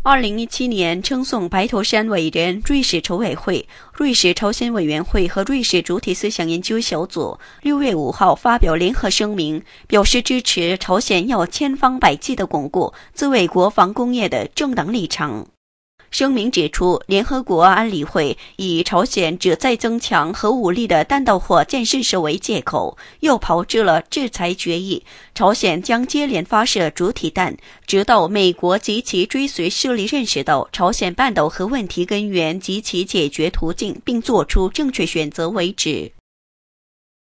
2017年，称颂白头山伟人瑞士筹委会、瑞士朝鲜委员会和瑞士主体思想研究小组6月5号发表联合声明，表示支持朝鲜要千方百计地巩固自卫国防工业的正当立场。声明指出，联合国安理会以朝鲜旨在增强核武力的弹道火箭试射为借口，又炮制了制裁决议，朝鲜将接连发射主体弹，直到美国及其追随势力认识到朝鲜半岛核问题根源及其解决途径，并做出正确选择为止。